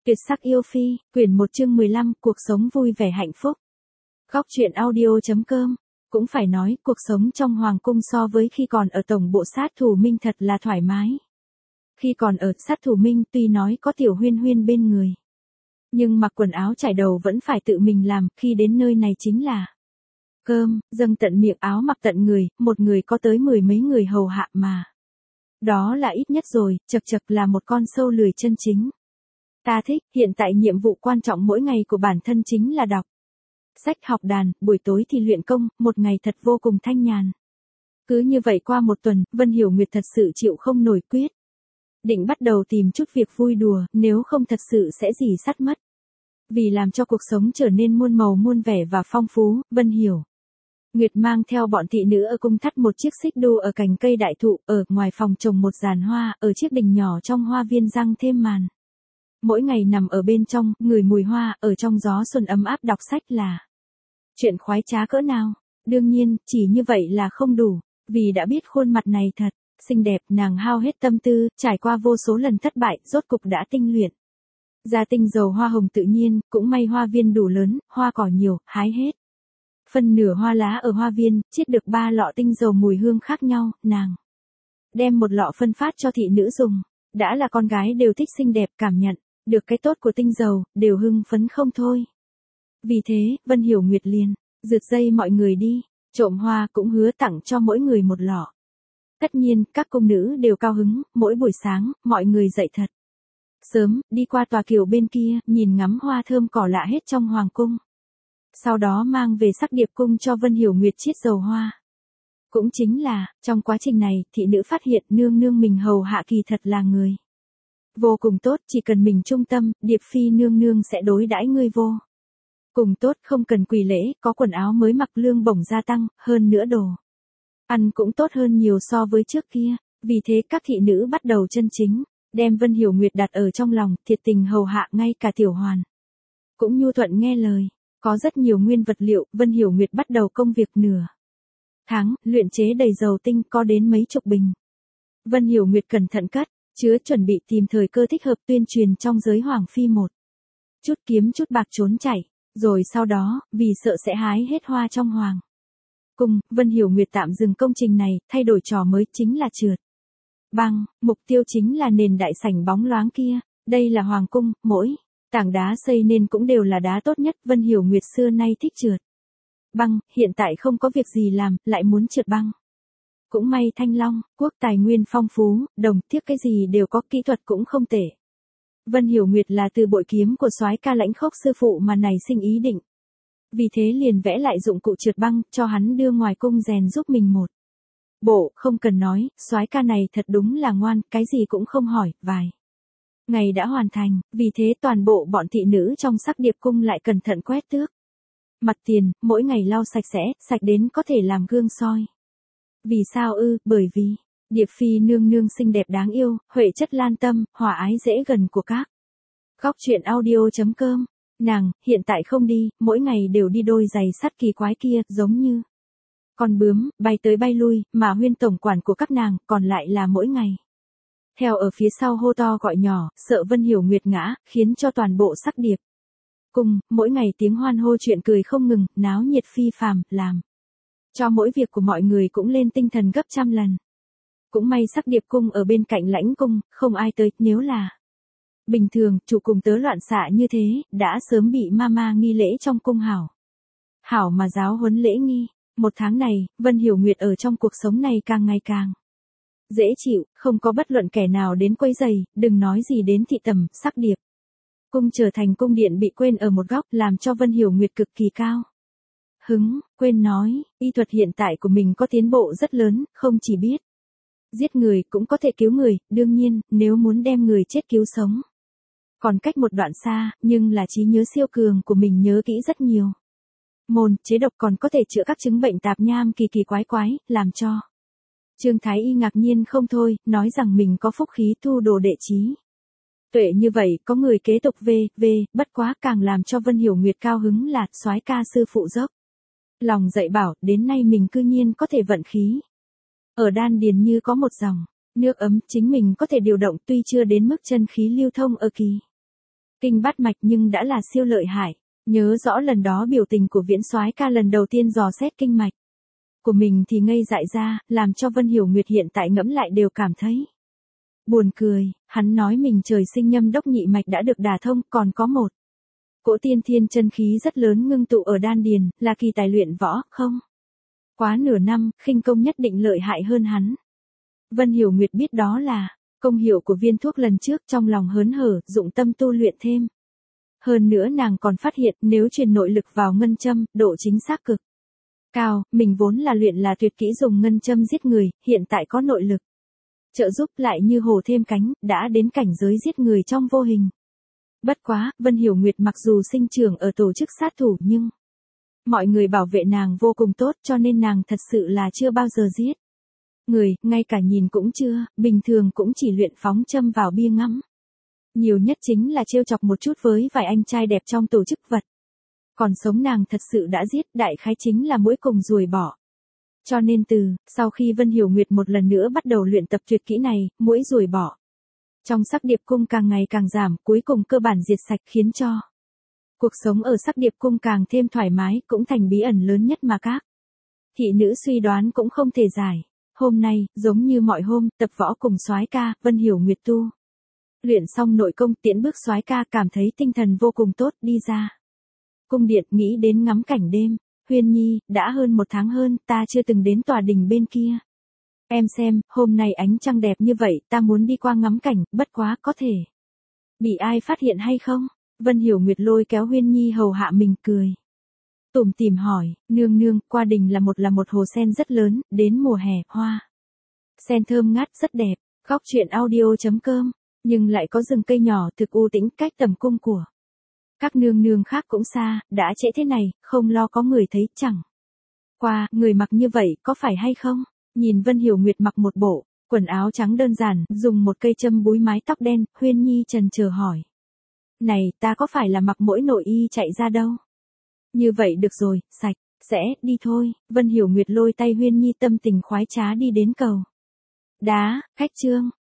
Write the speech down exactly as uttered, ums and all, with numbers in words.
Tuyệt sắc yêu phi, quyển một chương mười lăm, cuộc sống vui vẻ hạnh phúc. Góc truyện audio.com. Cũng phải nói, cuộc sống trong hoàng cung so với khi còn ở tổng bộ sát thủ Minh thật là thoải mái. Khi còn ở sát thủ Minh tuy nói có tiểu huyên huyên bên người, nhưng mặc quần áo trải đầu vẫn phải tự mình làm, khi đến nơi này chính là cơm, dâng tận miệng, áo mặc tận người, một người có tới mười mấy người hầu hạ mà. Đó là ít nhất rồi, chật chật là một con sâu lười chân chính. Ta thích, hiện tại nhiệm vụ quan trọng mỗi ngày của bản thân chính là đọc sách, học đàn, buổi tối thì luyện công, một ngày thật vô cùng thanh nhàn. Cứ như vậy qua một tuần, Vân Hiểu Nguyệt thật sự chịu không nổi, quyết định bắt đầu tìm chút việc vui đùa, nếu không thật sự sẽ dỉ sắt mất. Vì làm cho cuộc sống trở nên muôn màu muôn vẻ và phong phú, Vân Hiểu Nguyệt mang theo bọn thị nữ ở cung thắt một chiếc xích đu ở cành cây đại thụ, ở ngoài phòng trồng một giàn hoa, ở chiếc đình nhỏ trong hoa viên răng thêm màn. Mỗi ngày nằm ở bên trong, ngửi mùi hoa, ở trong gió xuân ấm áp đọc sách là chuyện khoái trá cỡ nào. Đương nhiên, chỉ như vậy là không đủ, vì đã biết khuôn mặt này thật xinh đẹp, nàng hao hết tâm tư, trải qua vô số lần thất bại, rốt cục đã tinh luyện ra tinh dầu hoa hồng tự nhiên, cũng may hoa viên đủ lớn, hoa cỏ nhiều, hái hết phân nửa hoa lá ở hoa viên, chiết được ba lọ tinh dầu mùi hương khác nhau, nàng đem một lọ phân phát cho thị nữ dùng. Đã là con gái đều thích xinh đẹp, cảm nhận được cái tốt của tinh dầu, đều hưng phấn không thôi. Vì thế, Vân Hiểu Nguyệt liền rượt dây mọi người đi, trộm hoa, cũng hứa tặng cho mỗi người một lọ. Tất nhiên, các cung nữ đều cao hứng, mỗi buổi sáng, mọi người dậy thật sớm, đi qua tòa kiều bên kia, nhìn ngắm hoa thơm cỏ lạ hết trong hoàng cung. Sau đó mang về Sắc Điệp cung cho Vân Hiểu Nguyệt chiết dầu hoa. Cũng chính là, trong quá trình này, thị nữ phát hiện nương nương mình hầu hạ kỳ thật là người vô cùng tốt, chỉ cần mình trung tâm, Điệp phi nương nương sẽ đối đãi ngươi vô cùng tốt, không cần quỳ lễ, có quần áo mới mặc, lương bổng gia tăng, hơn nữa đồ ăn cũng tốt hơn nhiều so với trước kia. Vì thế các thị nữ bắt đầu chân chính đem Vân Hiểu Nguyệt đặt ở trong lòng, thiệt tình hầu hạ, ngay cả tiểu hoàn cũng nhu thuận nghe lời. Có rất nhiều nguyên vật liệu, Vân Hiểu Nguyệt bắt đầu công việc nửa tháng, luyện chế đầy dầu tinh, có đến mấy chục bình. Vân Hiểu Nguyệt cẩn thận cất chứa, chuẩn bị tìm thời cơ thích hợp tuyên truyền trong giới hoàng phi một chút, kiếm chút bạc trốn chạy. Rồi sau đó, vì sợ sẽ hái hết hoa trong hoàng cung, Vân Hiểu Nguyệt tạm dừng công trình này, thay đổi trò mới, chính là trượt băng. Mục tiêu chính là nền đại sảnh bóng loáng kia. Đây là hoàng cung, mỗi tảng đá xây nên cũng đều là đá tốt nhất. Vân Hiểu Nguyệt xưa nay thích trượt băng, hiện tại không có việc gì làm, lại muốn trượt băng. Cũng may Thanh Long quốc tài nguyên phong phú, đồng tiếc cái gì đều có, kỹ thuật cũng không tệ. Vân Hiểu Nguyệt là từ bội kiếm của soái ca Lãnh Khốc sư phụ mà nảy sinh ý định. Vì thế liền vẽ lại dụng cụ trượt băng, cho hắn đưa ngoài cung rèn giúp mình một bộ. Không cần nói, soái ca này thật đúng là ngoan, cái gì cũng không hỏi, vài ngày đã hoàn thành. Vì thế toàn bộ bọn thị nữ trong Sắc Điệp cung lại cẩn thận quét tước mặt tiền, mỗi ngày lau sạch sẽ, sạch đến có thể làm gương soi. Vì sao ư? Bởi vì Điệp phi nương nương xinh đẹp đáng yêu, huệ chất lan tâm, hòa ái dễ gần của các góc truyện audio.com. Nàng hiện tại không đi, mỗi ngày đều đi đôi giày sắt kỳ quái kia, giống như con bướm, bay tới bay lui, mà Huyên tổng quản của các nàng còn lại là mỗi ngày theo ở phía sau hô to gọi nhỏ, sợ Vân Hiểu Nguyệt ngã, khiến cho toàn bộ Sắc Điệp cung mỗi ngày tiếng hoan hô, chuyện cười không ngừng, náo nhiệt phi phàm, làm cho mỗi việc của mọi người cũng lên tinh thần gấp trăm lần. Cũng may Sắc Điệp cung ở bên cạnh Lãnh cung, không ai tới, nếu là bình thường, chủ cùng tớ loạn xạ như thế, đã sớm bị mama nghi lễ trong cung hảo hảo mà giáo huấn lễ nghi. Một tháng này, Vân Hiểu Nguyệt ở trong cuộc sống này càng ngày càng dễ chịu, không có bất luận kẻ nào đến quấy rầy, đừng nói gì đến thị tầm. Sắc Điệp cung trở thành cung điện bị quên ở một góc, làm cho Vân Hiểu Nguyệt cực kỳ cao hứng, quên nói, y thuật hiện tại của mình có tiến bộ rất lớn, không chỉ biết giết người, cũng có thể cứu người. Đương nhiên, nếu muốn đem người chết cứu sống còn cách một đoạn xa, nhưng là trí nhớ siêu cường của mình nhớ kỹ rất nhiều môn chế độc, còn có thể chữa các chứng bệnh tạp nham kỳ kỳ quái quái, làm cho Trương Thái Y ngạc nhiên không thôi, nói rằng mình có phúc khí thu đồ đệ trí tuệ như vậy, có người kế tục về, về, bất quá càng làm cho Vân Hiểu Nguyệt cao hứng là, soái ca sư phụ dốc lòng dạy bảo, đến nay mình cư nhiên có thể vận khí ở đan điền như có một dòng nước ấm, chính mình có thể điều động, tuy chưa đến mức chân khí lưu thông ở kỳ Kinh bát mạch nhưng đã là siêu lợi hại. Nhớ rõ lần đó biểu tình của Viễn Soái ca lần đầu tiên dò xét kinh mạch của mình thì ngây dại ra, làm cho Vân Hiểu Nguyệt hiện tại ngẫm lại đều cảm thấy buồn cười. Hắn nói mình trời sinh nhâm đốc nhị mạch đã được đả thông, còn có một cỗ tiên thiên chân khí rất lớn ngưng tụ ở đan điền, là kỳ tài luyện võ, không quá nửa năm, khinh công nhất định lợi hại hơn hắn. Vân Hiểu Nguyệt biết đó là công hiệu của viên thuốc lần trước, trong lòng hớn hở, dụng tâm tu luyện thêm. Hơn nữa nàng còn phát hiện nếu truyền nội lực vào ngân châm, độ chính xác cực cao, mình vốn là luyện là tuyệt kỹ dùng ngân châm giết người, hiện tại có nội lực trợ giúp lại như hổ thêm cánh, đã đến cảnh giới giết người trong vô hình. Bất quá, Vân Hiểu Nguyệt mặc dù sinh trưởng ở tổ chức sát thủ nhưng mọi người bảo vệ nàng vô cùng tốt, cho nên nàng thật sự là chưa bao giờ giết người, ngay cả nhìn cũng chưa, bình thường cũng chỉ luyện phóng châm vào bia ngắm. Nhiều nhất chính là trêu chọc một chút với vài anh trai đẹp trong tổ chức vật. Còn sống nàng thật sự đã giết, đại khái chính là muỗi cùng ruồi bỏ. Cho nên từ, sau khi Vân Hiểu Nguyệt một lần nữa bắt đầu luyện tập tuyệt kỹ này, muỗi ruồi bỏ trong Sắc Điệp Cung càng ngày càng giảm, cuối cùng cơ bản diệt sạch, khiến cho cuộc sống ở Sắc Điệp Cung càng thêm thoải mái, cũng thành bí ẩn lớn nhất mà các thị nữ suy đoán cũng không thể giải. Hôm nay, giống như mọi hôm, tập võ cùng Soái ca, Vân Hiểu Nguyệt tu luyện xong nội công, tiễn bước Soái ca, cảm thấy tinh thần vô cùng tốt, đi ra cung điện, nghĩ đến ngắm cảnh đêm. Huyên Nhi, đã hơn một tháng hơn, ta chưa từng đến tòa đình bên kia. Em xem, hôm nay ánh trăng đẹp như vậy, ta muốn đi qua ngắm cảnh, bất quá có thể bị ai phát hiện hay không? Vân Hiểu Nguyệt lôi kéo Huyên Nhi hầu hạ mình, cười tủm tỉm hỏi, nương nương, qua đình là một là một hồ sen rất lớn, đến mùa hè, hoa sen thơm ngát rất đẹp. Góc truyện audio chấm com, nhưng lại có rừng cây nhỏ thực u tĩnh, cách tầm cung của các nương nương khác cũng xa, đã trễ thế này, không lo có người thấy, chẳng qua, người mặc như vậy, có phải hay không? Nhìn Vân Hiểu Nguyệt mặc một bộ quần áo trắng đơn giản, dùng một cây châm búi mái tóc đen, Huyên Nhi trần chờ hỏi. Này, ta có phải là mặc mỗi nội y chạy ra đâu? Như vậy được rồi, sạch, sẽ, đi thôi. Vân Hiểu Nguyệt lôi tay Huyên Nhi tâm tình khoái trá đi đến cầu đá, khách trương.